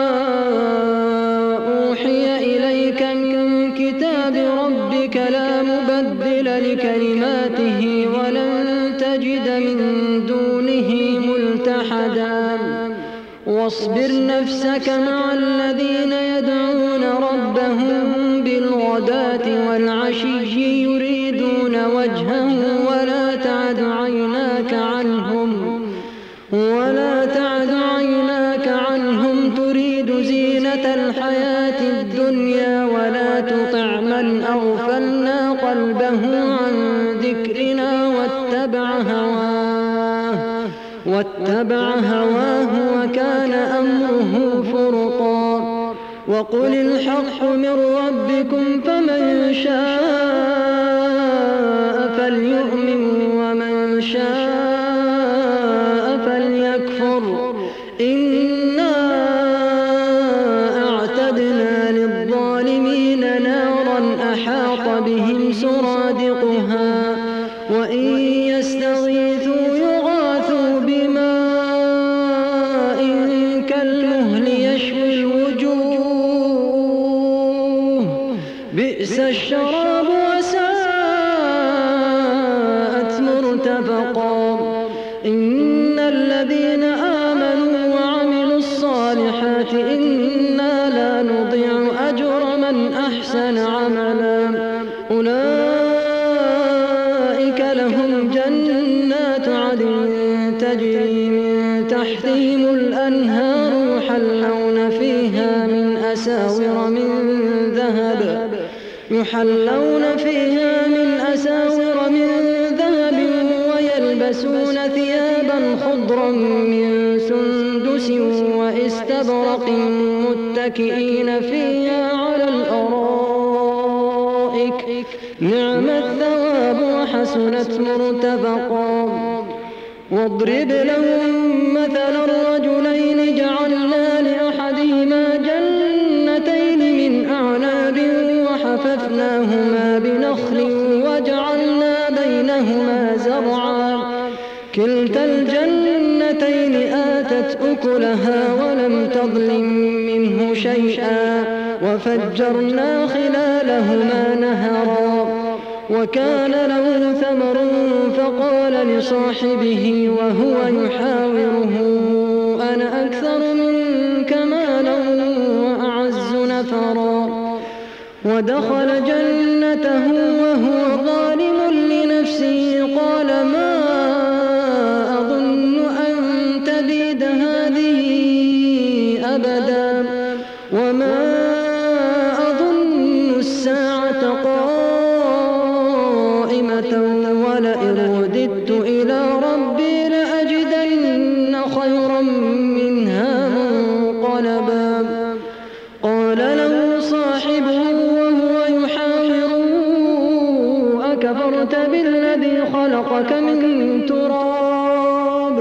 Speaker 2: أوحي إليك من كتاب ربك لا مبدل لكلماته ولن تجد من دونه ملتحدا واصبر نفسك مع الذين يدعون ربهم بالغداة والعشي يريدون وجهه ولا تعد عيناك عنهم ولا تعد عيناك عنهم تريد زينة الحياة الدنيا ولا تطع من أغفلنا قلبه عن ذكرنا واتبع هواه واتبع هواه وكان أمره فرطا وقل الحق من ربكم فمن شاء فليؤمن ومن شاء فليكفر إنا أعتدنا للظالمين نارا أحاط بهم سرادقها وإن يستغيثوا يغاثوا بماء كالمهل يشوي الوجوه بئس الشراب وساءت مرتفقا إن الذين آمنوا تجري من تحتهم الأنهار يحلون فيها من أساور من ذهب يحلون فيها من أساور من ذهب ويلبسون ثيابا خضرا من سندس واستبرق متكئين فيها على الأرائك نعم الثواب وحسنت مرتفقا. واضرب لهم مثلا الرجلين جعلنا لأحدهما جنتين من أعناب وحففناهما بنخل وجعلنا بينهما زرعا كلتا الجنتين آتت أكلها ولم تظلم منه شيئا وفجرنا خلالهما نهرا. وكان له ثمر فقال لصاحبه وهو يحاوره أنا أكثر منك مالا وأعز نفرا. ودخل جنته وهو ظالم لنفسه قال ما أظن أن تبيد هذه أبدا وما أظن الساعة قائمة ولئن رددت إلى ربي لأجدن خيرا منها منقلبا. قال له صاحبه وهو يحاوره أكفرت بالذي خلقك من تراب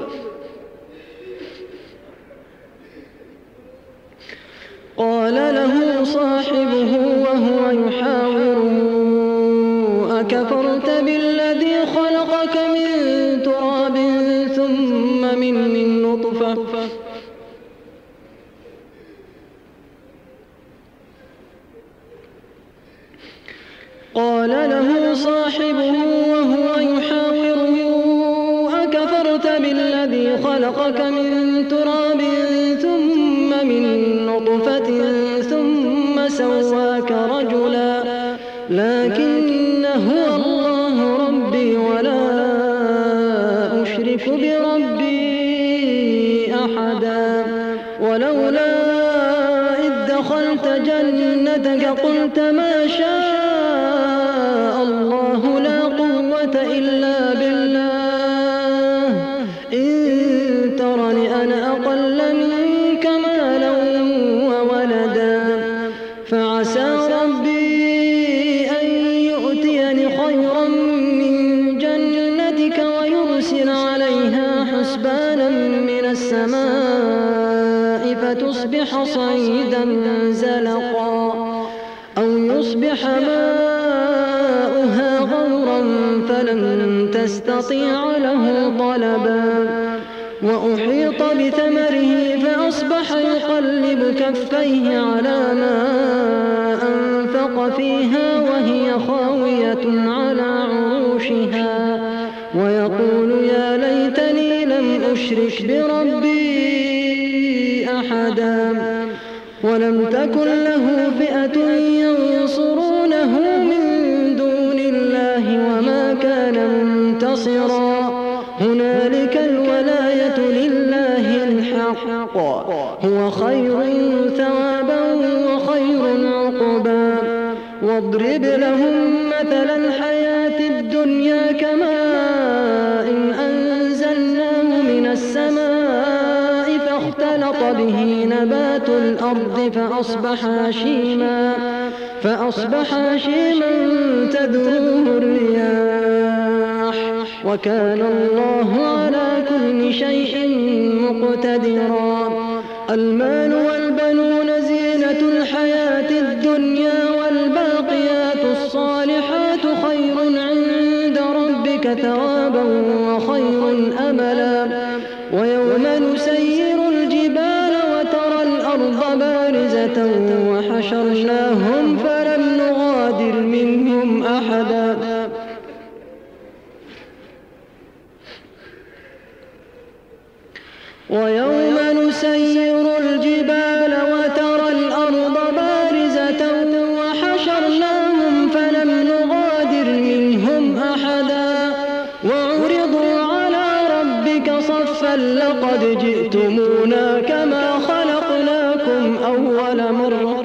Speaker 2: قال له صاحبه وهو يحاوره أكفرت بالذي خلقك من تراب ثم من نطفة قال له صاحبه وهو يحاوره أكفرت بالذي خلقك من تراب ثم من نطفة ثم سواك رجلا لكن هو الله ربي ولا أشرك بربي أحدا. ولولا إذ دخلت جنتك قلت ما شاء الله لا قوة إلا بالله إن ترني أنا أقل منك مالا وولدا فعسى ربي أن يؤتيني خيرا من جنتك ويرسل عليها حسبانا من السماء فتصبح صعيدا زلقا أو يصبح ماؤها غورا فلن تستطيع له طلبا. وأحيط بثمره فأصبح يقلب كفيه على ما أنفق فيها وهي خاوية على عروشها ويقول يا ليتني لم أشرك بربي أحدا. ولم تكن له فئة ينصرونه من دون الله وما كان منتصرا. هنالك الولاية لله الحق هو خير ثوابا وخير عقبا. واضرب لهم مثل الحياة الدنيا كماء أنزلناه من السماء فاختلط به نبات الأرض فأصبح هشيما فأصبح هشيما تذروه الرياح وكان الله على كل شيء مقتدرا. المال والبنون زينة الحياة الدنيا والباقيات الصالحات خير عند ربك ثوابا وخير أملا. ويوم نسير الجبال وترى الأرض بارزة وحشرناهم فلم نغادر منهم أحدا. ويوم نسير الجبال وترى الأرض بارزة وحشرناهم فلم نغادر منهم أحدا. وعرضوا على ربك لقد جئتمونا كما خلقناكم أول مرة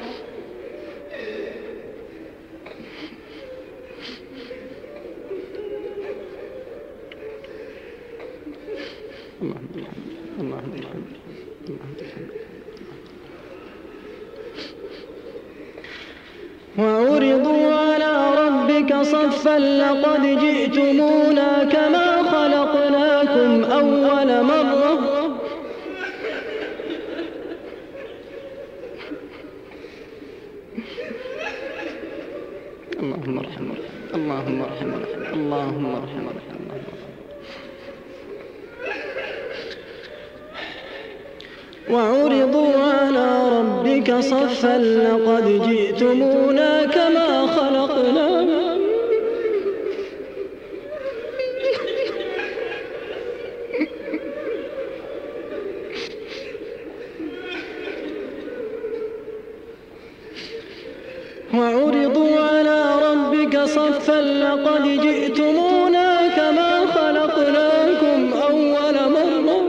Speaker 2: وعرضوا على ربك صفا لقد جئتمونا كما خلقناكم أول مرة اللهم ارحمنا اللهم ارحمنا اللهم ارحمنا وعرضوا على ربك صفا لقد جئتمونا كما خلقناكم وعرضوا على ربك صفا لقد جئتمونا كما خلقناكم أول مرة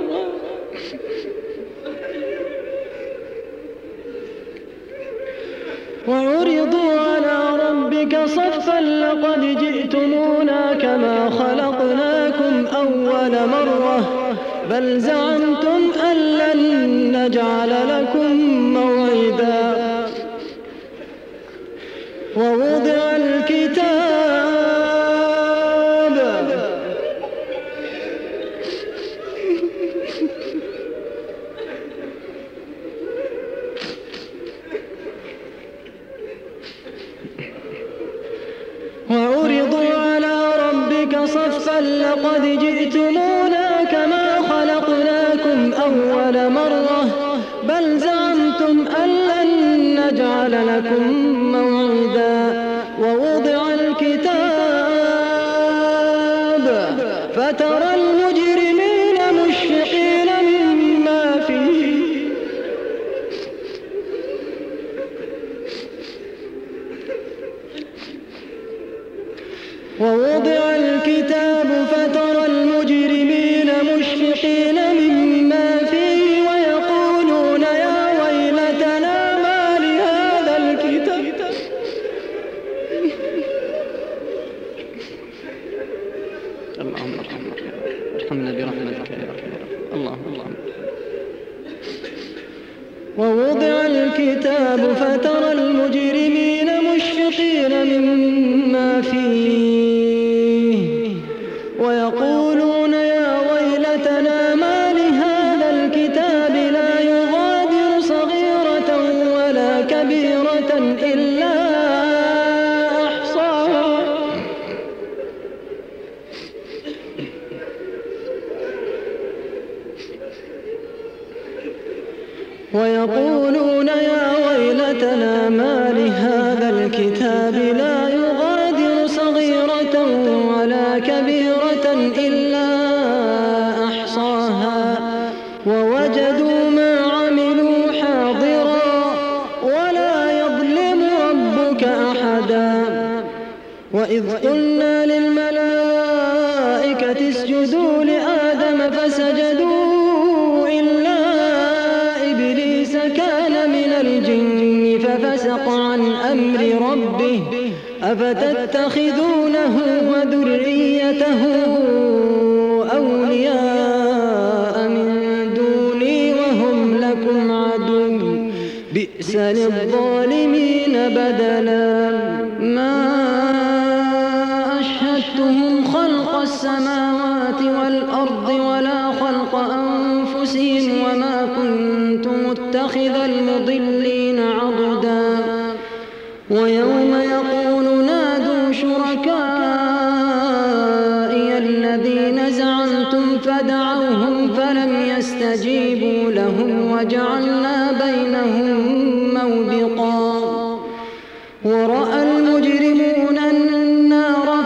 Speaker 2: وعرضوا على ربك صفا لقد جئتمونا كما خلقناكم أول مرة بل زعمتم أن لن نجعل لكم موعدا ووضع الكتاب وعرضوا على ربك صفا لقد جئتمونا كما خلقناكم أول مرة بل زعمتم أن لن نجعل لكم موعدا ووضع الكتاب فترى المجرمين مشفقين مما فيه ووضع الكتاب فترى المجرمين مشفقين مما فيه ويقولون يا ويلتنا ما لهذا الكتاب اللهم ارحمنا برحمتك يا رب اللهم اللهم ووضع الكتاب فترى المجرمين مشفقين مما فيه ويقولون يا ويلتنا ما لهذا الكتاب لا يغادر صغيرة ولا كبيرة إلا أحصاها ويقولون يا ويلتنا ما لهذا الكتاب لا يغادر صغيرة ولا كبيرة إلا أحصاها ووجدوا ما عملوا حاضرا ولا يظلم ربك أحدا وإذ قلنا للملائكة اسجدوا لآدم فسجدوا إلا إبليس كان من الجن ففسق عن أمر ربه أفتتخذونه وذريته أولياء من دوني وهم لكم عدو بئس للظالمين بدلا ما أشهدتهم خلق السماوات والأرض ولا خلق أنفسهم وما كنت متخذ المضلين عضدا ويوم يقول نادوا شركائي الذين زعمتم فدعوهم فلم يستجيبوا لهم وجعلنا بينهم موبقا ورأى المجرمون النار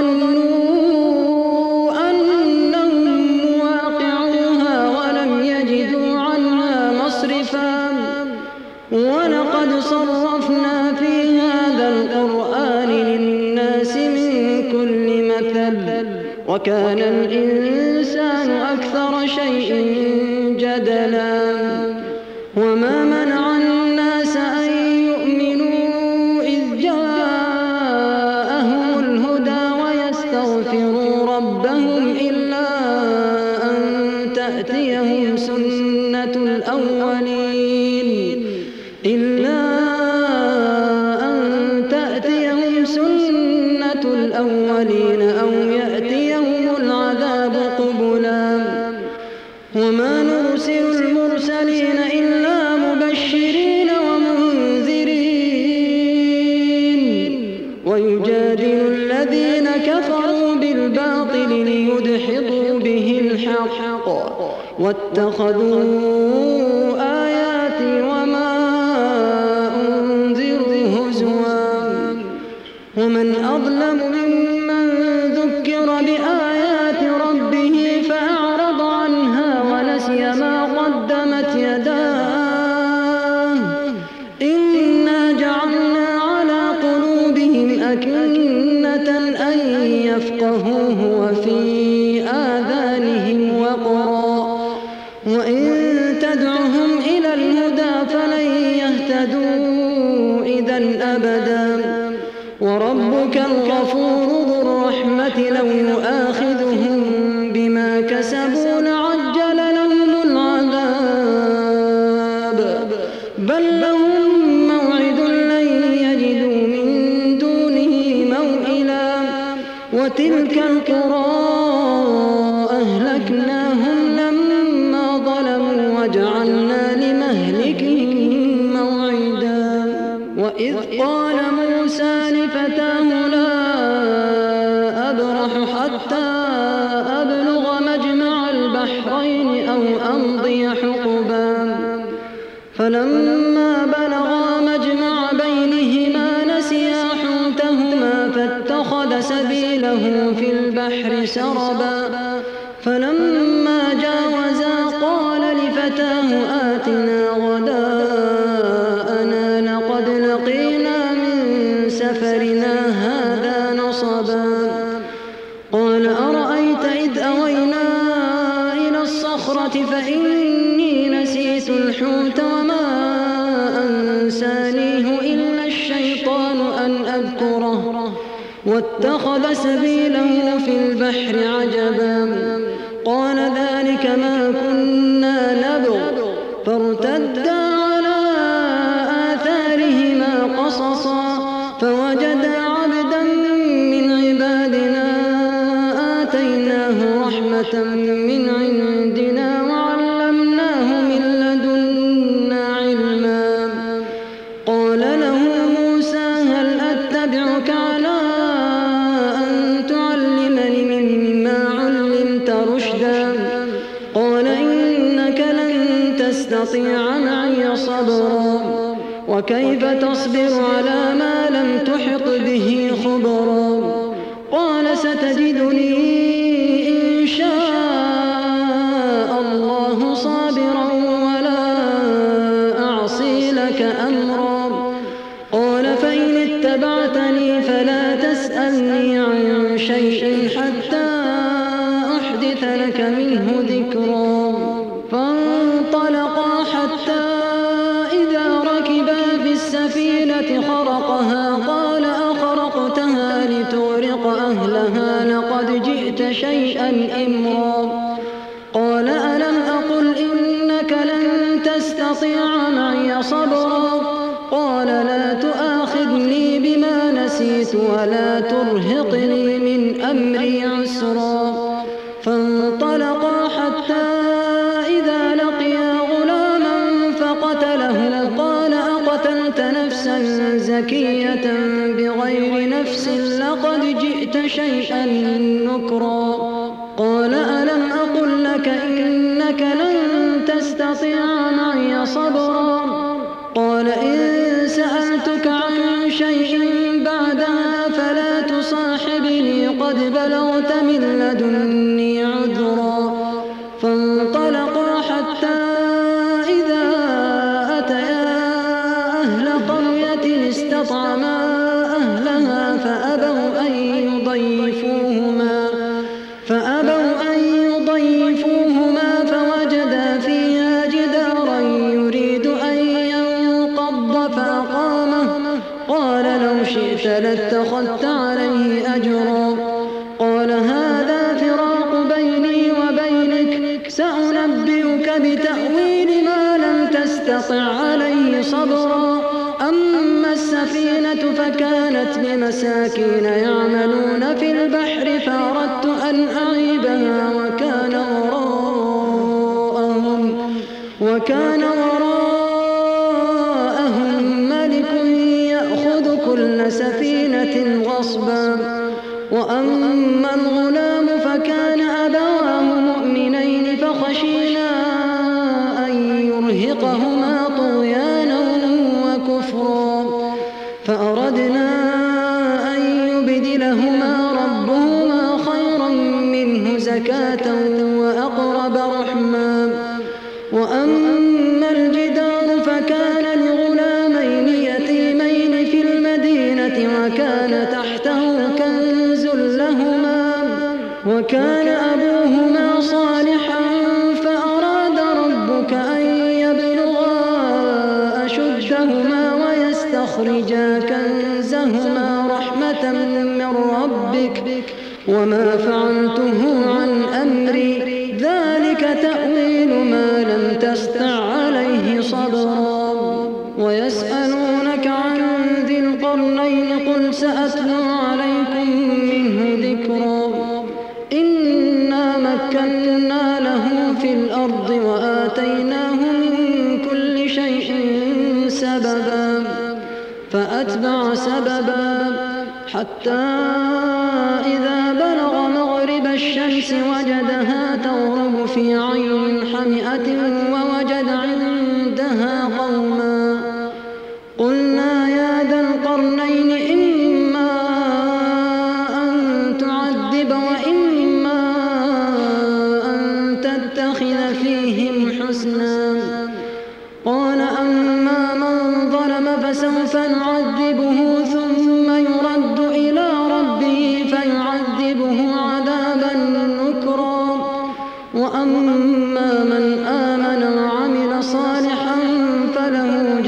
Speaker 2: فظنوا أنهم مواقعوها ولم يجدوا عنها مصرفا ولقد صرفنا في هذا القرآن للناس من كل مثل وكان الإنسان أكثر شيء جدلا وما منع الناس أن يؤمنوا إذ جاءهم الهدى ويستغفروا ربهم إلا أن تأتيهم سنة الأولين إلا أن تأتيهم سنة الأولين أو يأتيهم العذاب قبلا وما نرسل المرسلين إلا مبشرين ومنذرين ويجادل الذين كفروا بالباطل ليدحضوا به الحق واتخذوا آياتي وما أنذروا هزوا ومن أظلم ممن ذكر بآيات ربه فأعرض عنها ونسي ما قدمت يداه إنا جعلنا على قلوبهم أكنة أن يفقهوه وفي آذانهم وقرا وإن تدعهم إلى الهدى فلن يهتدوا إذا أبدا وربك الغفور ذو الرحمة لو يؤاخذهم بما كسبوا لعجل لهم العذاب بل لهم موعد لن يجدوا من دونه موئلا وتلك القرى أهلكناهم لما ظلموا وجعلنا لمهلكهم موعدا وإذ قال موسى لفتاه لا أبرح حتى أبلغ مجمع البحرين أو أمضي حقبا فلما بلغا مجمع بينهما نسيا حوتهما فاتخذ سبيله في البحر سربا فلما جاوزا قال لفتاه آتنا غداءنا لقد لقينا من سفرنا هذا نصبا قال أرأيت إذ أوينا إلى الصخرة فإني نسيت الحوت وما أنسانيه إلا الشيطان أن أذكره واتخذ سبيله في البحر عجبا قال ذلك ما كنا نبغ فارتدا على آثارهما قصصا فوجدا عبدا من عبادنا آتيناه رحمة من عندنا وعلمناه من لدنا علما قال له موسى هل أتبعك على أن تعلمني مما علمت رشدا قال إنك لن تستطيع معي صبرا وكيف تصبر على ما لم تحط به خبرا قال ستجدني إن شاء الله صابرا ولا أعصي لك أمرا قال فإن اتبعتني فلا تسألني عن شيء حتى أحدث لك منه ذكرا فانطلقا حتى إذا ركبا في السفينة خرقها قال أخرقتها لتغرق أهلها لقد جئت شيئا إمرا قال ألم أقل إنك لن تستطيع معي صبرا قال لا تؤاخذني بما نسيت ولا ترهقني من أمري عسرا فانطلقا حتى إذا لقيا غلاما فقتله قال أقتلت نفسا زكية بغير نفس لقد جئت شيئا نكرا قال ألم أقل لك إنك لن تستطيع معي صبرا قال إن سألتك عن شيء بعدها فلا تصاحبني قد بلغت من لدني عذرا فانطلقا حتى إذا أتيا أهل قرية استطعما أهلها فأبوا أن يضيفوهما أجرا. قال هذا فراق بيني وبينك، سأنبئك بتأويل ما لم تستطع عليه صبرا. أما السفينة فكانت لمساكين يعملون في البحر فأردت أن أعيبها وكان وراءهم وكان وراءهم ملك يأخذ كل سفينة غصبا. وأما الغلام فكان أبواه مؤمنين فخشينا أن يرهقهما طغيانا وكفرا، فأردنا أن يبدلهما ربهما خيرا منه زكاة وأقرب رحما. وأما الجدار فكان لغلامين يتيمين في المدينة وكان تحته كنز لهما وكان أبوهما صالحا، فأراد ربك أن يبلغا أشدهما ويستخرجا كنزهما رحمة من ربك، وما فعلته عن أمري، ذلك تأويل ما لم تستع عليه صبرا. ويسألونك عن ذي القرنين قل سأتلو عليكم منه ذكرا. إنا مكنا له في الأرض وآتيناه من كل شيء سببا، فأتبع سببا حتى إذا بلغ مغرب الشمس وجدها تغرب في عين حمئة ووجد عندها قوما. قلنا يا ذا القرنين إما أن تعذب وإما أن تتخذ فيهم حسنا. قال أما من ظلم فسوف نعذبه ثم يرد إلى ربه فيعذبه عذابا نكرا. وأما من آمن وعمل صالحا فله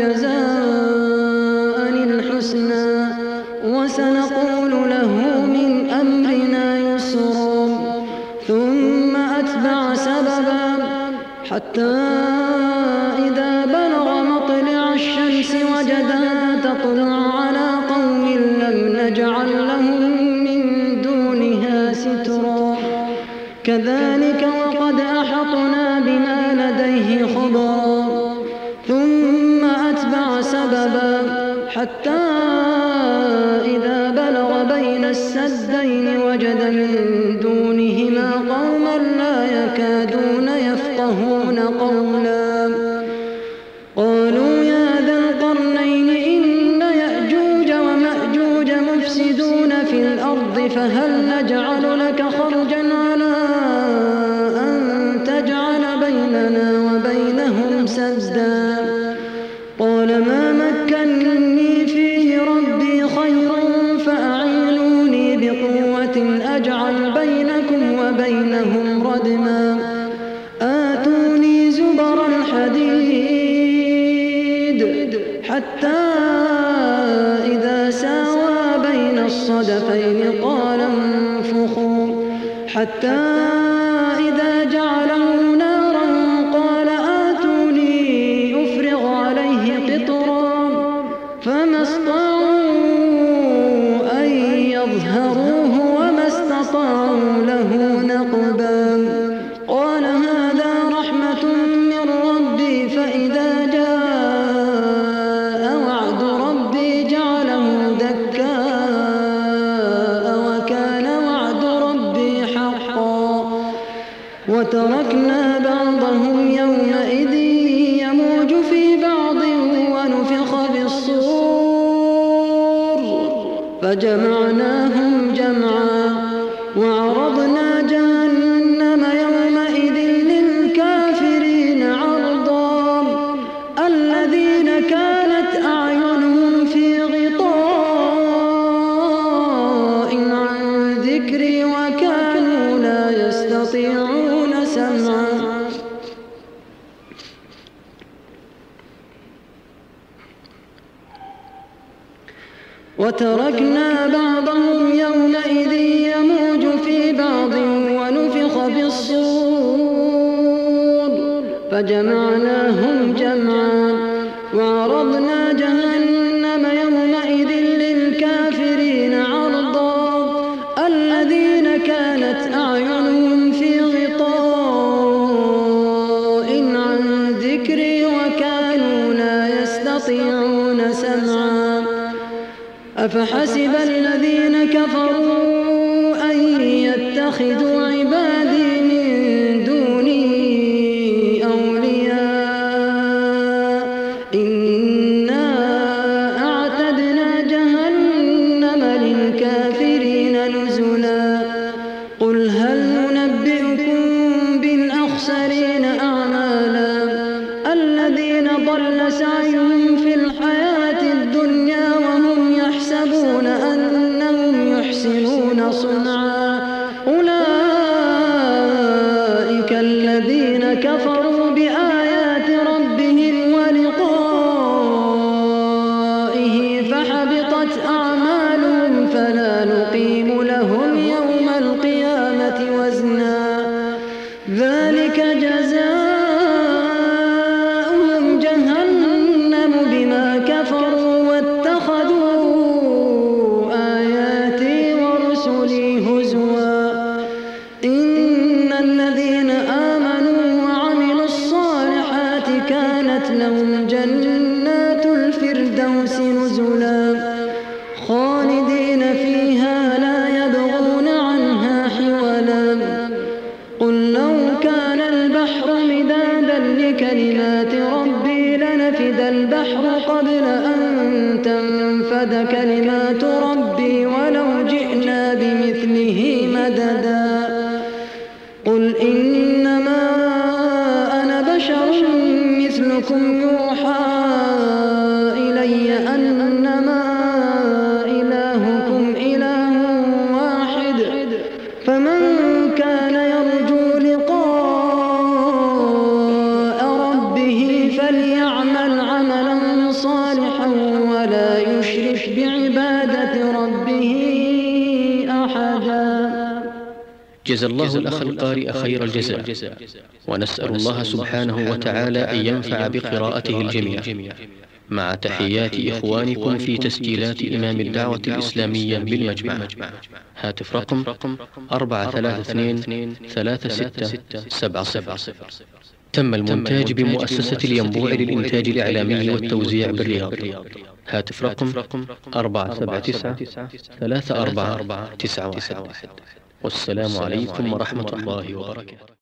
Speaker 2: جزاء الحسنى وسنقول له من أمرنا يسرا. ثم أتبع سببا حتى إذا بلغ مطلع الشمس وجدها تطلع على قوم لم نجعل لهم من دونها سترا. كذلك وقد أحطنا بما لديه خبرا. ثم أتبع سببا حتى إذا بلغ بين السدين وجد من دونهما قوما لا يكادون يفقهون قولا. قالوا يا ذا القرنين إن يأجوج ومأجوج مفسدون في الأرض فهل نجعل لك خرجا على أن تجعل بيننا وبينهم سدا. قال ما مكنني فيه ربي خير فأعينوني بقوة أجعل بينكم وبينهم ردما. آتوني زبر الحديد حتى إذا ساوى بين الصدفين قال انفخوا، حتى إذا جعله نارا قال آتوني أفرغ عليه قطرا. فما استطاعوا أن يظهروه وما استطاعوا له نقبا. قال هذا رحمة من ربي فإذا جاء وعد ربي جعله دكاء وكان وعد ربي حقا. وتركنا بعضهم يومئذ يموج في بعض ونفخ في الصور فجمعناهم جمعا. وعرضنا جهنم يومئذ للكافرين عرضا. الذين كانت أعينهم في غطاء عن ذكري وكانوا لا يستطيعون سمعا. وتركنا بعضهم يومئذ فجمعناهم جمعا وعرضنا جهنم يومئذ للكافرين عرضا الذين كانت أعينهم في غطاء عن ذكري وكانوا لا يستطيعون سمعا أفحسب الذين كفروا أن يتخذوا عبادي من دوني أولياء إنا أعتدنا جهنم للكافرين نزلا قل هل ننبئكم بالأخسرين أعمالا الذين ضل سعيهم في الحياة الدنيا وهم يحسبون أنهم يحسنون صنعا أولئك الذين كفروا بآيات ربهم ولقائه فحبطت أعمالهم فلا نقيم لهم يوم القيامة وزنا ذلك جزاؤهم جهنم بما كفروا واتخذوا آياتي ورسلي هزوا إن الذين آمنوا وعملوا الصالحات كانت لهم جنات الفردوس نزلا خالدين فيها لا يبغون عنها حولا قل لو كان البحر مدادا لكلمات ربي لنفد البحر قبل أن تنفد كلمات ربي ولو جئنا بمثله مددا قل إنما أنا بشر مثلكم يوحى إلي أنما إلهكم إله واحد فمن كان يرجو لقاء ربه فليعمل عملا صالحا ولا يشرك بعبادة ربه أحدا.
Speaker 1: جزى الله الأخ القارئ خير الجزاء، ونسأل الله سبحانه وتعالى أن ينفع بقراءته الجميع، مع تحيات إخوانكم في تسجيلات إمام الدعوة الإسلامية بالمجمع. هاتف رقم أربعة ثلاثة اثنين ثلاثة ستة سبعة صفر. تم المونتاج بمؤسسة الينبوع للإنتاج الإعلامي والتوزيع بالرياض. هاتف رقم أربعة سبعة تسعة ثلاثة أربعة تسعة واحد. والسلام عليكم ورحمة الله وبركاته.